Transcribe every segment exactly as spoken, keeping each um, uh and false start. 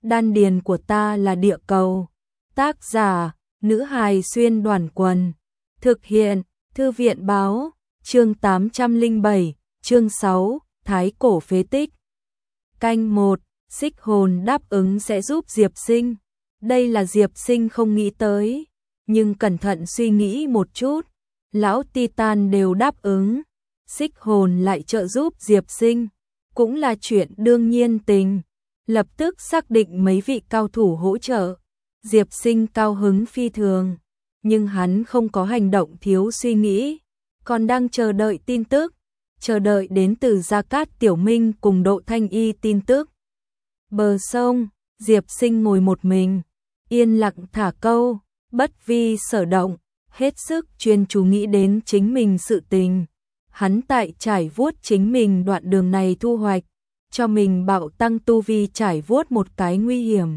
Đan điền của ta là địa cầu. Tác giả, nữ hài xuyên đoàn quần. Thực hiện, Thư viện báo, chương tám trăm lẻ bảy, chương sáu, Thái cổ phế tích. Canh một, Xích hồn đáp ứng sẽ giúp Diệp Sinh. Đây là Diệp Sinh không nghĩ tới, nhưng cẩn thận suy nghĩ một chút, lão Titan đều đáp ứng, Xích hồn lại trợ giúp Diệp Sinh, cũng là chuyện đương nhiên tình. Lập tức xác định mấy vị cao thủ hỗ trợ, Diệp Sinh cao hứng phi thường, nhưng hắn không có hành động thiếu suy nghĩ, còn đang chờ đợi tin tức, chờ đợi đến từ Gia Cát Tiểu Minh cùng Độ Thanh Y tin tức. Bờ sông, Diệp Sinh ngồi một mình, yên lặng thả câu, bất vi sở động, hết sức chuyên chú nghĩ đến chính mình sự tình. Hắn tại trải vuốt chính mình đoạn đường này thu hoạch, cho mình bạo tăng tu vi trải vuốt một cái nguy hiểm.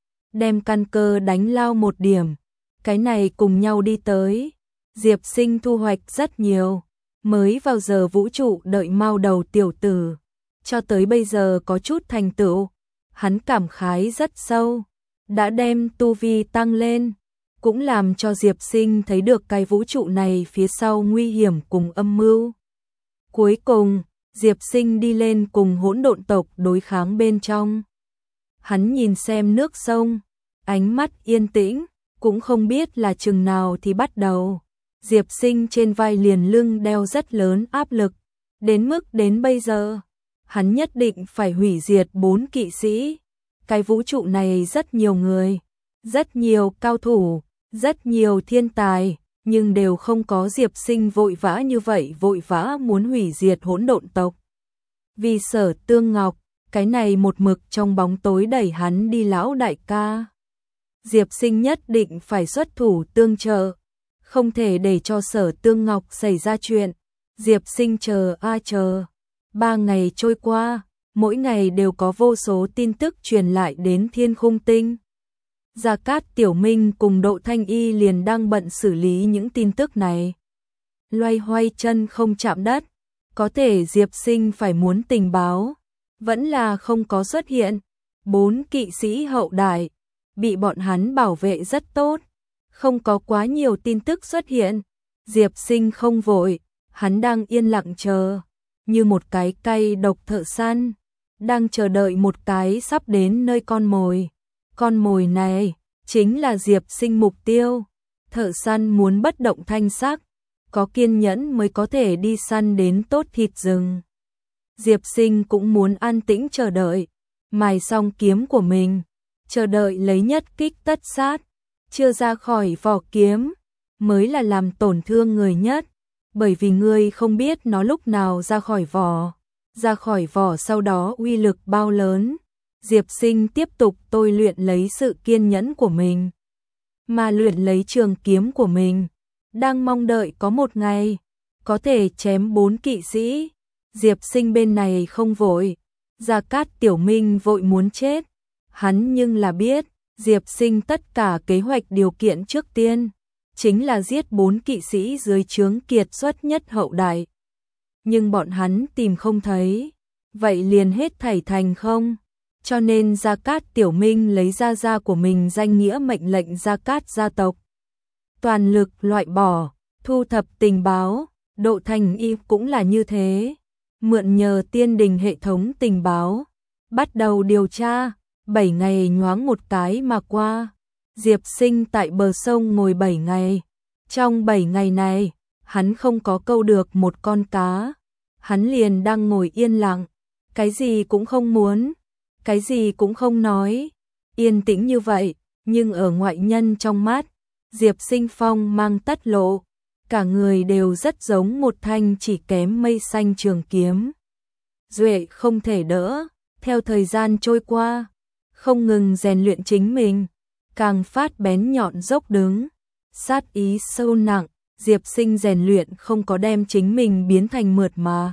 Đem căn cơ đánh lao một điểm, cái này cùng nhau đi tới. Diệp Sinh thu hoạch rất nhiều, mới vào giờ vũ trụ đợi mau đầu tiểu tử, cho tới bây giờ có chút thành tựu, hắn cảm khái rất sâu, đã đem tu vi tăng lên, cũng làm cho Diệp Sinh thấy được cái vũ trụ này phía sau nguy hiểm cùng âm mưu. Cuối cùng, Diệp Sinh đi lên cùng hỗn độn tộc đối kháng bên trong. Hắn nhìn xem nước sông, ánh mắt yên tĩnh, cũng không biết là chừng nào thì bắt đầu. Diệp Sinh trên vai liền lưng đeo rất lớn áp lực, đến mức đến bây giờ, hắn nhất định phải hủy diệt bốn kỵ sĩ. Cái vũ trụ này rất nhiều người, rất nhiều cao thủ, rất nhiều thiên tài, nhưng đều không có Diệp Sinh vội vã như vậy vội vã muốn hủy diệt hỗn độn tộc. Vì Sở Tương Ngọc, cái này một mực trong bóng tối đẩy hắn đi lão đại ca. Diệp Sinh nhất định phải xuất thủ tương trợ, không thể để cho Sở Tương Ngọc xảy ra chuyện. Diệp Sinh chờ a chờ, ba ngày trôi qua, mỗi ngày đều có vô số tin tức truyền lại đến Thiên Khung Tinh. Gia Cát Tiểu Minh cùng Độ Thanh Y liền đang bận xử lý những tin tức này. Loay hoay chân không chạm đất, có thể Diệp Sinh phải muốn tình báo, vẫn là không có xuất hiện. Bốn kỵ sĩ hậu đại, bị bọn hắn bảo vệ rất tốt, không có quá nhiều tin tức xuất hiện. Diệp Sinh không vội, hắn đang yên lặng chờ, như một cái cây độc thợ săn, đang chờ đợi một cái sắp đến nơi con mồi. Con mồi này chính là Diệp Sinh mục tiêu. Thợ săn muốn bất động thanh sắc, có kiên nhẫn mới có thể đi săn đến tốt thịt rừng. Diệp Sinh cũng muốn an tĩnh chờ đợi, mài xong kiếm của mình, chờ đợi lấy nhất kích tất sát, chưa ra khỏi vỏ kiếm, mới là làm tổn thương người nhất, bởi vì ngươi không biết nó lúc nào ra khỏi vỏ, ra khỏi vỏ sau đó uy lực bao lớn. Diệp Sinh tiếp tục tôi luyện lấy sự kiên nhẫn của mình, mà luyện lấy trường kiếm của mình, đang mong đợi có một ngày có thể chém bốn kỵ sĩ. Diệp Sinh bên này không vội, Gia Cát Tiểu Minh vội muốn chết, hắn nhưng là biết, Diệp Sinh tất cả kế hoạch điều kiện trước tiên chính là giết bốn kỵ sĩ dưới trướng kiệt xuất nhất hậu đại. Nhưng bọn hắn tìm không thấy, vậy liền hết thảy thành không. Cho nên Gia Cát Tiểu Minh lấy gia gia của mình danh nghĩa mệnh lệnh Gia Cát gia tộc toàn lực loại bỏ, thu thập tình báo. Độ Thanh Y cũng là như thế, mượn nhờ tiên đình hệ thống tình báo, bắt đầu điều tra. Bảy ngày nhoáng một cái mà qua, Diệp Sinh tại bờ sông ngồi bảy ngày. Trong bảy ngày này, hắn không có câu được một con cá, hắn liền đang ngồi yên lặng, cái gì cũng không muốn, cái gì cũng không nói, yên tĩnh như vậy, nhưng ở ngoại nhân trong mắt, Diệp Sinh phong mang tất lộ, cả người đều rất giống một thanh chỉ kém mây xanh trường kiếm. Duệ không thể đỡ, theo thời gian trôi qua, không ngừng rèn luyện chính mình, càng phát bén nhọn dốc đứng, sát ý sâu nặng. Diệp Sinh rèn luyện không có đem chính mình biến thành mượt mà,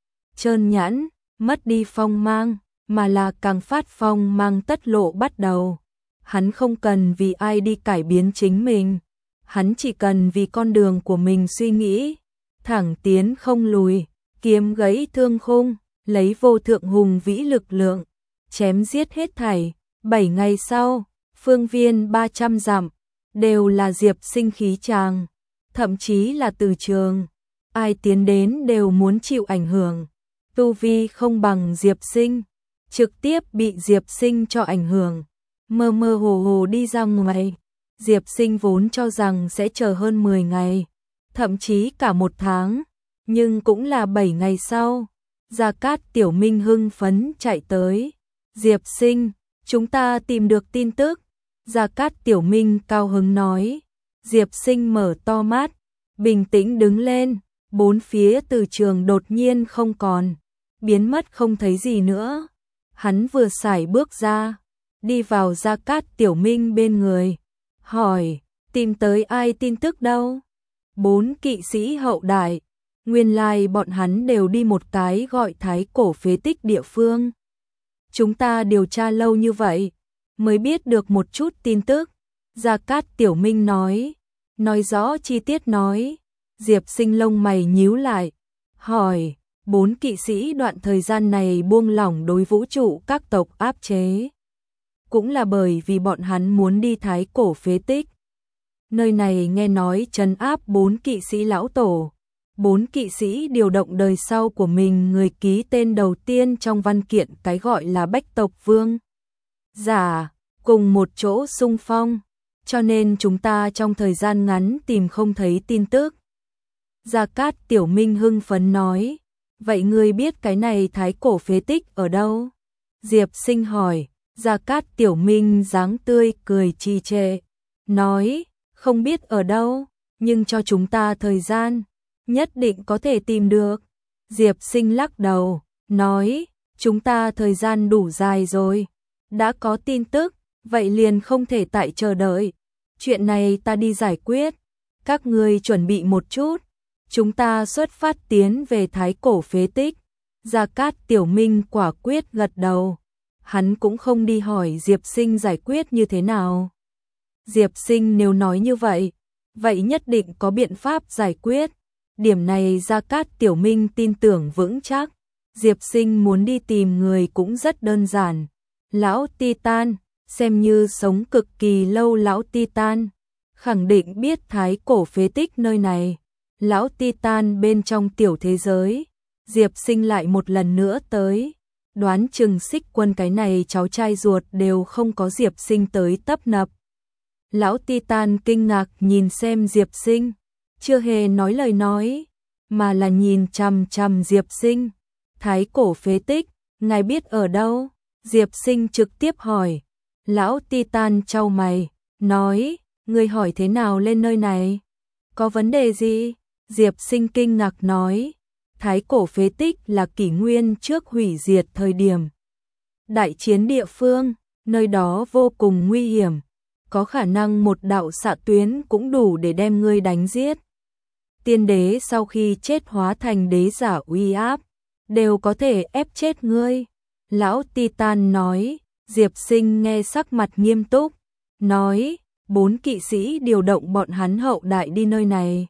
trơn nhẵn, mất đi phong mang, mà là càng phát phong mang tất lộ bắt đầu. Hắn không cần vì ai đi cải biến chính mình, hắn chỉ cần vì con đường của mình suy nghĩ, thẳng tiến không lùi, kiếm gãy thương khung, lấy vô thượng hùng vĩ lực lượng, chém giết hết thảy, Bảy ngày sau, phương viên ba trăm dặm, đều là Diệp Sinh khí tràng, thậm chí là từ trường. Ai tiến đến đều muốn chịu ảnh hưởng, tu vi không bằng Diệp Sinh, trực tiếp bị Diệp Sinh cho ảnh hưởng, mơ mơ hồ hồ đi ra ngoài. Diệp Sinh vốn cho rằng sẽ chờ hơn mười ngày, thậm chí cả một tháng, nhưng cũng là bảy ngày sau, Gia Cát Tiểu Minh hưng phấn chạy tới. Diệp Sinh, chúng ta tìm được tin tức. Gia Cát Tiểu Minh cao hứng nói. Diệp Sinh mở to mắt, bình tĩnh đứng lên, bốn phía từ trường đột nhiên không còn, biến mất không thấy gì nữa. Hắn vừa sải bước ra, đi vào Gia Cát Tiểu Minh bên người, hỏi, tìm tới ai tin tức đâu? Bốn kỵ sĩ hậu đại, nguyên lai bọn hắn đều đi một cái gọi Thái Cổ phế tích địa phương. Chúng ta điều tra lâu như vậy, mới biết được một chút tin tức. Gia Cát Tiểu Minh nói, nói rõ chi tiết nói. Diệp Sinh lông mày nhíu lại, hỏi, bốn kỵ sĩ đoạn thời gian này buông lỏng đối vũ trụ các tộc áp chế. Cũng là bởi vì bọn hắn muốn đi Thái Cổ phế tích. Nơi này nghe nói trấn áp bốn kỵ sĩ lão tổ. Bốn kỵ sĩ điều động đời sau của mình người ký tên đầu tiên trong văn kiện cái gọi là Bách tộc vương. Giả, cùng một chỗ xung phong, cho nên chúng ta trong thời gian ngắn tìm không thấy tin tức. Gia Cát Tiểu Minh hưng phấn nói, vậy ngươi biết cái này Thái Cổ phế tích ở đâu? Diệp Sinh hỏi. Gia Cát Tiểu Minh dáng tươi cười trì trệ, nói, không biết ở đâu, nhưng cho chúng ta thời gian, nhất định có thể tìm được. Diệp Sinh lắc đầu, nói, chúng ta thời gian đủ dài rồi, đã có tin tức, vậy liền không thể tại chờ đợi. Chuyện này ta đi giải quyết, các ngươi chuẩn bị một chút, chúng ta xuất phát tiến về Thái Cổ phế tích. Gia Cát Tiểu Minh quả quyết gật đầu. Hắn cũng không đi hỏi Diệp Sinh giải quyết như thế nào. Diệp Sinh nếu nói như vậy, vậy nhất định có biện pháp giải quyết. Điểm này Gia Cát Tiểu Minh tin tưởng vững chắc. Diệp Sinh muốn đi tìm người cũng rất đơn giản. Lão Titan, xem như sống cực kỳ lâu lão Titan, khẳng định biết Thái Cổ phế tích nơi này. Lão Titan bên trong tiểu thế giới, Diệp Sinh lại một lần nữa tới. Đoán chừng Xích Quân cái này cháu trai ruột đều không có Diệp Sinh tới tấp nập. Lão Titan kinh ngạc nhìn xem Diệp Sinh, chưa hề nói lời nói, mà là nhìn chằm chằm Diệp Sinh. Thái Cổ phế tích, ngài biết ở đâu? Diệp Sinh trực tiếp hỏi. Lão Titan chau mày, nói, ngươi hỏi thế nào lên nơi này? Có vấn đề gì? Diệp Sinh kinh ngạc nói. Thái Cổ phế tích là kỷ nguyên trước hủy diệt thời điểm đại chiến địa phương, nơi đó vô cùng nguy hiểm, có khả năng một đạo xạ tuyến cũng đủ để đem ngươi đánh giết. Tiên đế sau khi chết hóa thành đế giả uy áp, đều có thể ép chết ngươi. Lão Titan nói. Diệp Sinh nghe sắc mặt nghiêm túc, nói, bốn kỵ sĩ điều động bọn hắn hậu đại đi nơi này,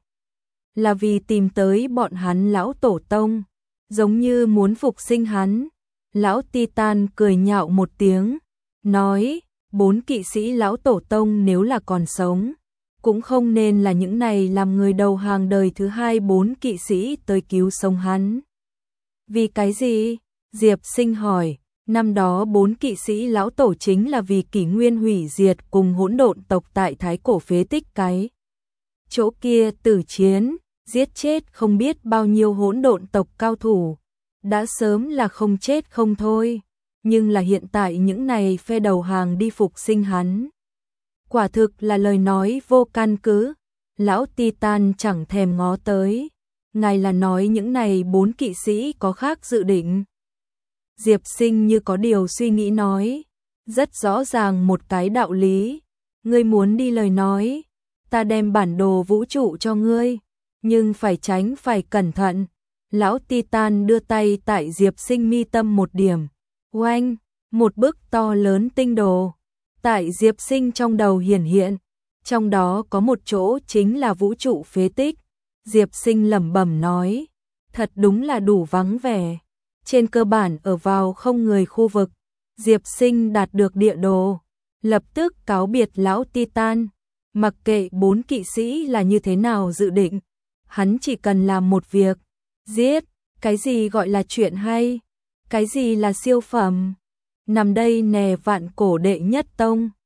là vì tìm tới bọn hắn lão tổ tông, giống như muốn phục sinh hắn. Lão Titan cười nhạo một tiếng, nói, bốn kỵ sĩ lão tổ tông nếu là còn sống, cũng không nên là những này làm người đầu hàng đời thứ hai bốn kỵ sĩ tới cứu sống hắn. Vì cái gì? Diệp Sinh hỏi. Năm đó bốn kỵ sĩ lão tổ chính là vì kỷ nguyên hủy diệt cùng hỗn độn tộc tại Thái Cổ phế tích cái chỗ kia tử chiến, giết chết không biết bao nhiêu hỗn độn tộc cao thủ, đã sớm là không chết không thôi, nhưng là hiện tại những này phe đầu hàng đi phục sinh hắn. Quả thực là lời nói vô căn cứ. Lão Titan chẳng thèm ngó tới. Ngài là nói những này bốn kỵ sĩ có khác dự định? Diệp Sinh như có điều suy nghĩ nói, rất rõ ràng một cái đạo lý, ngươi muốn đi lời nói, ta đem bản đồ vũ trụ cho ngươi, nhưng phải tránh phải cẩn thận. Lão Titan đưa tay tại Diệp Sinh mi tâm một điểm, oanh, một bức to lớn tinh đồ, tại Diệp Sinh trong đầu hiển hiện, trong đó có một chỗ chính là vũ trụ phế tích. Diệp Sinh lẩm bẩm nói, thật đúng là đủ vắng vẻ. Trên cơ bản ở vào không người khu vực, Diệp Sinh đạt được địa đồ, lập tức cáo biệt lão Titan, mặc kệ bốn kỵ sĩ là như thế nào dự định, hắn chỉ cần làm một việc, giết. Cái gì gọi là chuyện hay? Cái gì là siêu phẩm? Nằm đây nè vạn cổ đệ nhất tông.